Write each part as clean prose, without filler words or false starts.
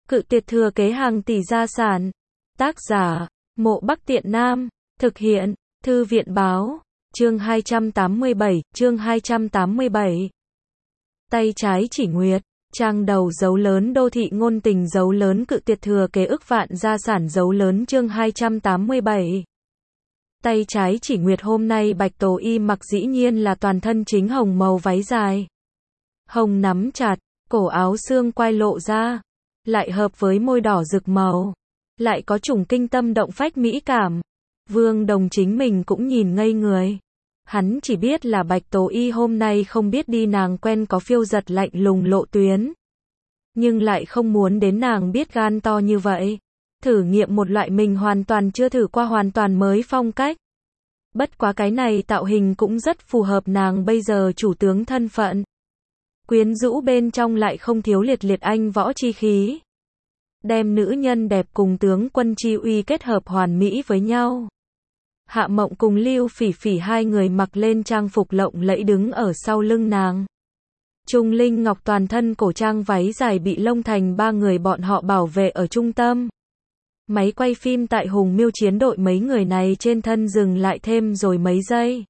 Cự tuyệt thừa kế hàng tỷ gia sản. Tác giả, Mộ Bắc Tiện Nam. Thực hiện, Thư viện báo. Chương 287, chương 287. Tay trái chỉ nguyệt. Trang đầu dấu lớn đô thị ngôn tình dấu lớn cự tuyệt thừa kế ức vạn gia sản dấu lớn chương 287. Tay trái chỉ nguyệt hôm nay Bạch Tố Y mặc dĩ nhiên là toàn thân chính hồng màu váy dài. Hồng nắm chặt, cổ áo xương quai lộ ra. Lại hợp với môi đỏ rực màu. Lại có trùng kinh tâm động phách mỹ cảm. Vương Đồng chính mình cũng nhìn ngây người. Hắn chỉ biết là Bạch Tố Y hôm nay không biết đi nàng quen có phiêu giật lạnh lùng lộ tuyến. Nhưng lại không muốn đến nàng biết gan to như vậy. Thử nghiệm một loại mình hoàn toàn chưa thử qua hoàn toàn mới phong cách. Bất quá cái này tạo hình cũng rất phù hợp nàng bây giờ chủ tướng thân phận. Quyến rũ bên trong lại không thiếu liệt liệt anh võ chi khí. Đem nữ nhân đẹp cùng tướng quân chi uy kết hợp hoàn mỹ với nhau. Hạ Mộng cùng Lưu Phỉ Phỉ hai người mặc lên trang phục lộng lẫy đứng ở sau lưng nàng. Trung Linh Ngọc toàn thân cổ trang váy dài bị lông thành ba người bọn họ bảo vệ ở trung tâm. Máy quay phim tại Hùng Miêu chiến đội mấy người này trên thân dừng lại thêm rồi mấy giây.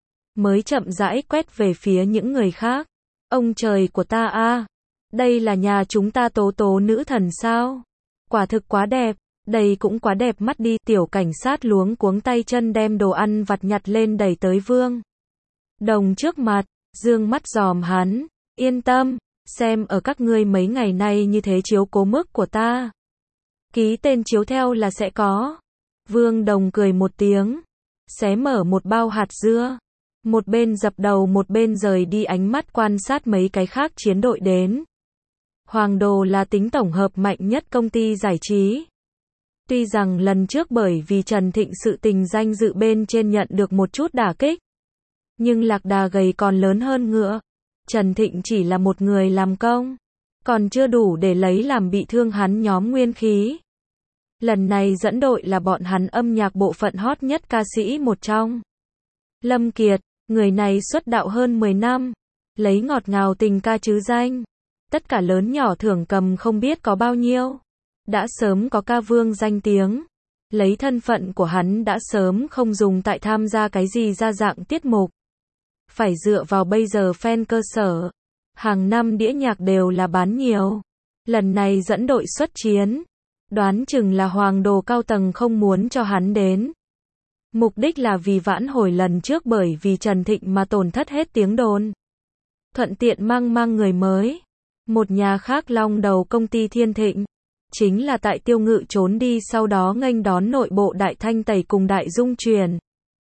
Mới chậm rãi quét về phía những người khác. Ông trời của ta a, đây là nhà chúng ta Tố Tố nữ thần sao? Quả thực quá đẹp. Đây cũng quá đẹp mắt đi, tiểu cảnh sát luống cuống tay chân đem đồ ăn vặt nhặt lên đẩy tới Vương Đồng trước mặt, dương mắt dòm hắn, yên tâm, xem ở các ngươi mấy ngày nay như thế chiếu cố mức của ta. Ký tên chiếu theo là sẽ có. Vương Đồng cười một tiếng, xé mở một bao hạt dưa, một bên dập đầu một bên rời đi ánh mắt quan sát mấy cái khác chiến đội đến. Hoàng Đồ là tính tổng hợp mạnh nhất công ty giải trí. Tuy rằng lần trước bởi vì Trần Thịnh sự tình danh dự bên trên nhận được một chút đả kích. Nhưng lạc đà gầy còn lớn hơn ngựa. Trần Thịnh chỉ là một người làm công. Còn chưa đủ để lấy làm bị thương hắn nhóm nguyên khí. Lần này dẫn đội là bọn hắn âm nhạc bộ phận hot nhất ca sĩ một trong. Lâm Kiệt, người này xuất đạo hơn 10 năm. Lấy ngọt ngào tình ca chứ danh. Tất cả lớn nhỏ thưởng cầm không biết có bao nhiêu. Đã sớm có ca vương danh tiếng. Lấy thân phận của hắn đã sớm không dùng tại tham gia cái gì ra dạng tiết mục. Phải dựa vào bây giờ fan cơ sở. Hàng năm đĩa nhạc đều là bán nhiều. Lần này dẫn đội xuất chiến. Đoán chừng là Hoàng Đồ cao tầng không muốn cho hắn đến. Mục đích là vì vãn hồi lần trước bởi vì Trần Thịnh mà tổn thất hết tiếng đồn. Thuận tiện mang người mới. Một nhà khác long đầu công ty Thiên Thịnh. Chính là tại Tiêu Ngự trốn đi sau đó nghênh đón nội bộ Đại Thanh Tẩy cùng Đại Dung Truyền.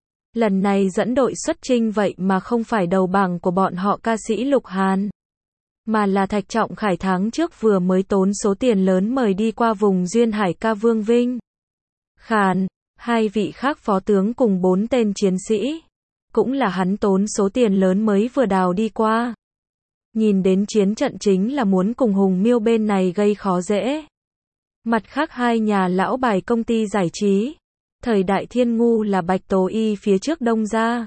Lần này dẫn đội xuất chinh vậy mà không phải đầu bảng của bọn họ ca sĩ Lục Hàn. Mà là Thạch Trọng Khải tháng trước vừa mới tốn số tiền lớn mời đi qua vùng Duyên Hải ca Vương Vinh. Khàn, hai vị khác phó tướng cùng 4 tên chiến sĩ. Cũng là hắn tốn số tiền lớn mới vừa đào đi qua. Nhìn đến chiến trận chính là muốn cùng Hùng Miêu bên này gây khó dễ. Mặt khác hai nhà lão bài công ty giải trí. Thời đại Thiên Ngu là Bạch Tố Y phía trước Đông Gia.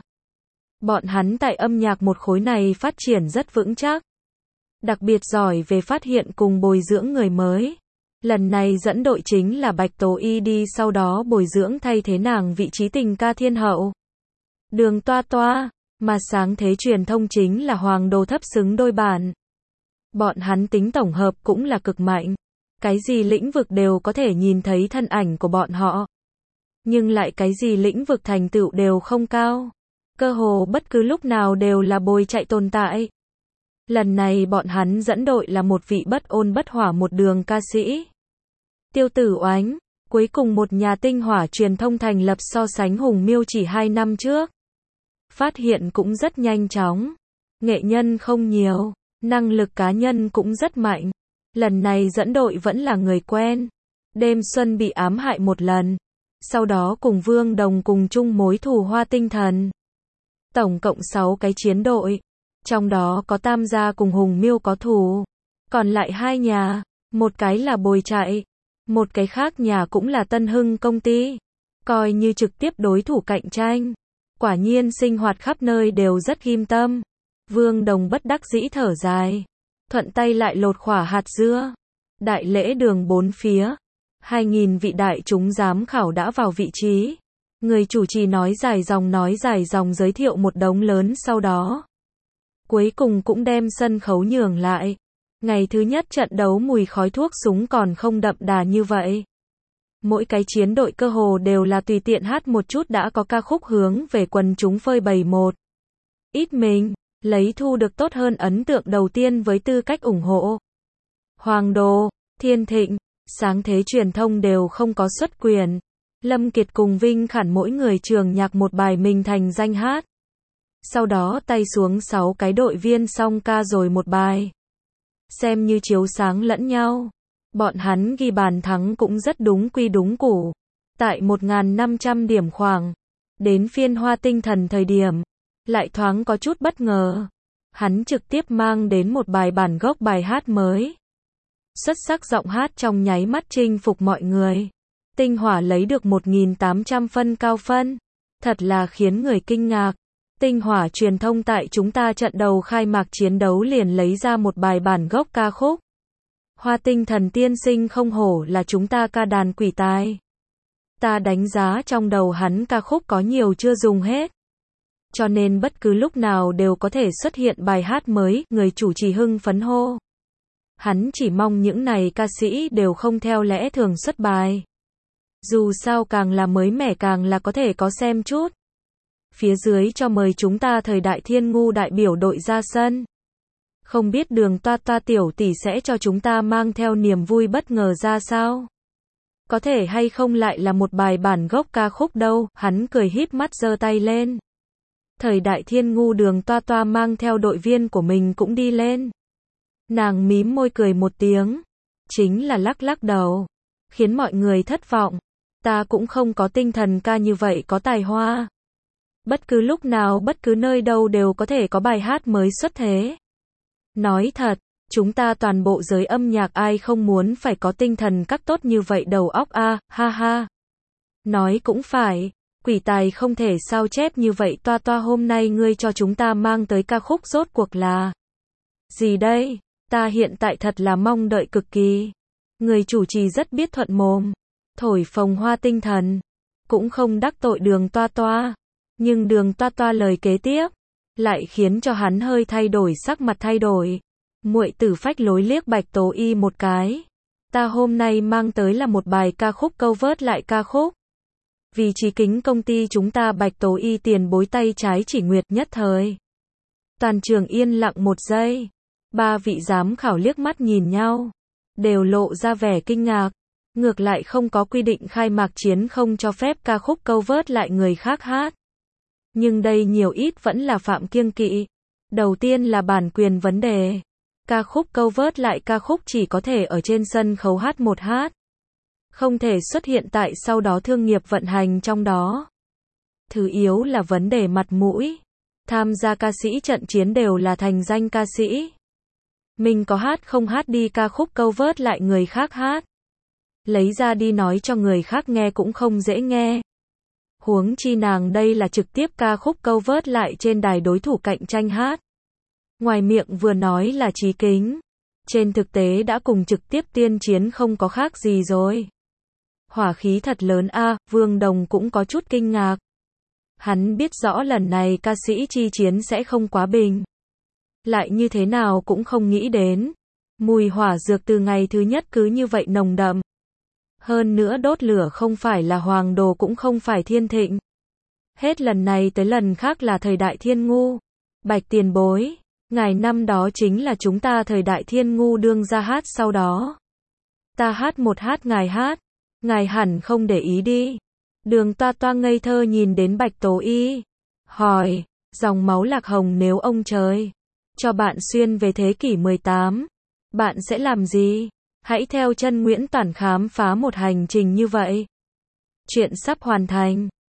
Bọn hắn tại âm nhạc một khối này phát triển rất vững chắc. Đặc biệt giỏi về phát hiện cùng bồi dưỡng người mới. Lần này dẫn đội chính là Bạch Tố Y đi sau đó bồi dưỡng thay thế nàng vị trí tình ca thiên hậu. Đường Toa Toa, mà sáng thế truyền thông chính là Hoàng Đồ thấp xứng đôi bản. Bọn hắn tính tổng hợp cũng là cực mạnh. Cái gì lĩnh vực đều có thể nhìn thấy thân ảnh của bọn họ. Nhưng lại cái gì lĩnh vực thành tựu đều không cao. Cơ hồ bất cứ lúc nào đều là bồi chạy tồn tại. Lần này bọn hắn dẫn đội là một vị bất ôn bất hỏa một đường ca sĩ. Tiêu Tử Oánh, cuối cùng một nhà tinh hỏa truyền thông thành lập so sánh Hùng Miêu chỉ 2 năm trước. Phát hiện cũng rất nhanh chóng. Nghệ nhân không nhiều, năng lực cá nhân cũng rất mạnh. Lần này dẫn đội vẫn là người quen. Đêm Xuân bị ám hại một lần. Sau đó cùng Vương Đồng cùng chung mối thù Hoa Tinh Thần. Tổng cộng 6 cái chiến đội. Trong đó có Tam gia cùng Hùng Miêu có thù. Còn lại 2 nhà. Một cái là bồi chạy. Một cái khác nhà cũng là Tân Hưng công ty. Coi như trực tiếp đối thủ cạnh tranh. Quả nhiên sinh hoạt khắp nơi đều rất ghim tâm. Vương Đồng bất đắc dĩ thở dài. Thuận tay lại lột khỏa hạt dưa. Đại lễ đường bốn phía. 2.000 vị đại chúng giám khảo đã vào vị trí. Người chủ trì nói dài dòng giới thiệu một đống lớn sau đó. Cuối cùng cũng đem sân khấu nhường lại. Ngày thứ nhất trận đấu mùi khói thuốc súng còn không đậm đà như vậy. Mỗi cái chiến đội cơ hồ đều là tùy tiện hát một chút đã có ca khúc hướng về quần chúng phơi bày một. Ít mình, lấy thu được tốt hơn ấn tượng đầu tiên với tư cách ủng hộ. Hoàng Đô, Thiên Thịnh, Sáng Thế truyền thông đều không có xuất quyền. Lâm Kiệt cùng Vinh Khản mỗi người trường nhạc một bài mình thành danh hát. Sau đó tay xuống 6 cái đội viên song ca rồi một bài. Xem như chiếu sáng lẫn nhau. Bọn hắn ghi bàn thắng cũng rất đúng quy đúng củ. Tại 1.500 điểm khoảng. Đến phiên Hoa Tinh Thần thời điểm. Lại thoáng có chút bất ngờ. Hắn trực tiếp mang đến một bài bản gốc bài hát mới. Xuất sắc giọng hát trong nháy mắt chinh phục mọi người. Tinh Hỏa lấy được 1.800 phân cao phân. Thật là khiến người kinh ngạc. Tinh Hỏa truyền thông tại chúng ta trận đầu khai mạc chiến đấu liền lấy ra một bài bản gốc ca khúc. Hoa Tinh Thần tiên sinh không hổ là chúng ta ca đàn quỷ tài. Ta đánh giá trong đầu hắn ca khúc có nhiều chưa dùng hết. Cho nên bất cứ lúc nào đều có thể xuất hiện bài hát mới, người chủ trì hưng phấn hô. Hắn chỉ mong những này ca sĩ đều không theo lẽ thường xuất bài. Dù sao càng là mới mẻ càng là có thể có xem chút. Phía dưới cho mời chúng ta thời đại Thiên Ngu đại biểu đội ra sân. Không biết Đường Toa Toa tiểu tỷ sẽ cho chúng ta mang theo niềm vui bất ngờ ra sao? Có thể hay không lại là một bài bản gốc ca khúc đâu, hắn cười híp mắt giơ tay lên. Thời đại Thiên Ngu Đường Toa Toa mang theo đội viên của mình cũng đi lên. Nàng mím môi cười một tiếng. Chính là lắc lắc đầu. Khiến mọi người thất vọng. Ta cũng không có tinh thần ca như vậy có tài hoa. Bất cứ lúc nào bất cứ nơi đâu đều có thể có bài hát mới xuất thế. Nói thật, chúng ta toàn bộ giới âm nhạc ai không muốn phải có tinh thần các tốt như vậy đầu óc a, ha ha. Nói cũng phải, quỷ tài không thể sao chép như vậy Toa Toa hôm nay ngươi cho chúng ta mang tới ca khúc rốt cuộc là gì đây? Ta hiện tại thật là mong đợi cực kỳ. Người chủ trì rất biết thuận mồm, thổi phồng Hoa Tinh Thần, cũng không đắc tội Đường Toa Toa. Nhưng Đường Toa Toa lời kế tiếp lại khiến cho hắn hơi thay đổi sắc mặt thay đổi. Muội tử phách lối liếc Bạch Tố Y một cái. Ta hôm nay mang tới là một bài ca khúc cover lại ca khúc. Vì chí kính công ty chúng ta Bạch Tố Y tiền bối tay trái chỉ nguyệt nhất thời. Toàn trường yên lặng một giây. Ba vị giám khảo liếc mắt nhìn nhau. Đều lộ ra vẻ kinh ngạc. Ngược lại không có quy định khai mạc chiến không cho phép ca khúc cover lại người khác hát. Nhưng đây nhiều ít vẫn là phạm kiêng kỵ. Đầu tiên là bản quyền vấn đề. Ca khúc cover lại ca khúc chỉ có thể ở trên sân khấu hát một hát. Không thể xuất hiện tại sau đó thương nghiệp vận hành trong đó. Thứ yếu là vấn đề mặt mũi. Tham gia ca sĩ trận chiến đều là thành danh ca sĩ. Mình có hát không hát đi ca khúc cover lại người khác hát. Lấy ra đi nói cho người khác nghe cũng không dễ nghe. Huống chi nàng đây là trực tiếp ca khúc cover lại trên đài đối thủ cạnh tranh hát. Ngoài miệng vừa nói là chí kính. Trên thực tế đã cùng trực tiếp tiên chiến không có khác gì rồi. Hỏa khí thật lớn a, Vương Đồng cũng có chút kinh ngạc. Hắn biết rõ lần này ca sĩ chi chiến sẽ không quá bình. Lại như thế nào cũng không nghĩ đến. Mùi hỏa dược từ ngày thứ nhất cứ như vậy nồng đậm. Hơn nữa đốt lửa không phải là Hoàng Đồ cũng không phải Thiên Thịnh. Hết lần này tới lần khác là thời đại Thiên Ngu. Bạch tiền bối, ngài năm đó chính là chúng ta thời đại Thiên Ngu đương ra hát sau đó. Ta hát một hát ngài hẳn không để ý đi. Đường Toa Toa ngây thơ nhìn đến Bạch Tố Y. Hỏi, dòng máu lạc hồng nếu ông trời cho bạn xuyên về thế kỷ 18, bạn sẽ làm gì? Hãy theo chân Nguyễn Toản khám phá một hành trình như vậy. Chuyện sắp hoàn thành.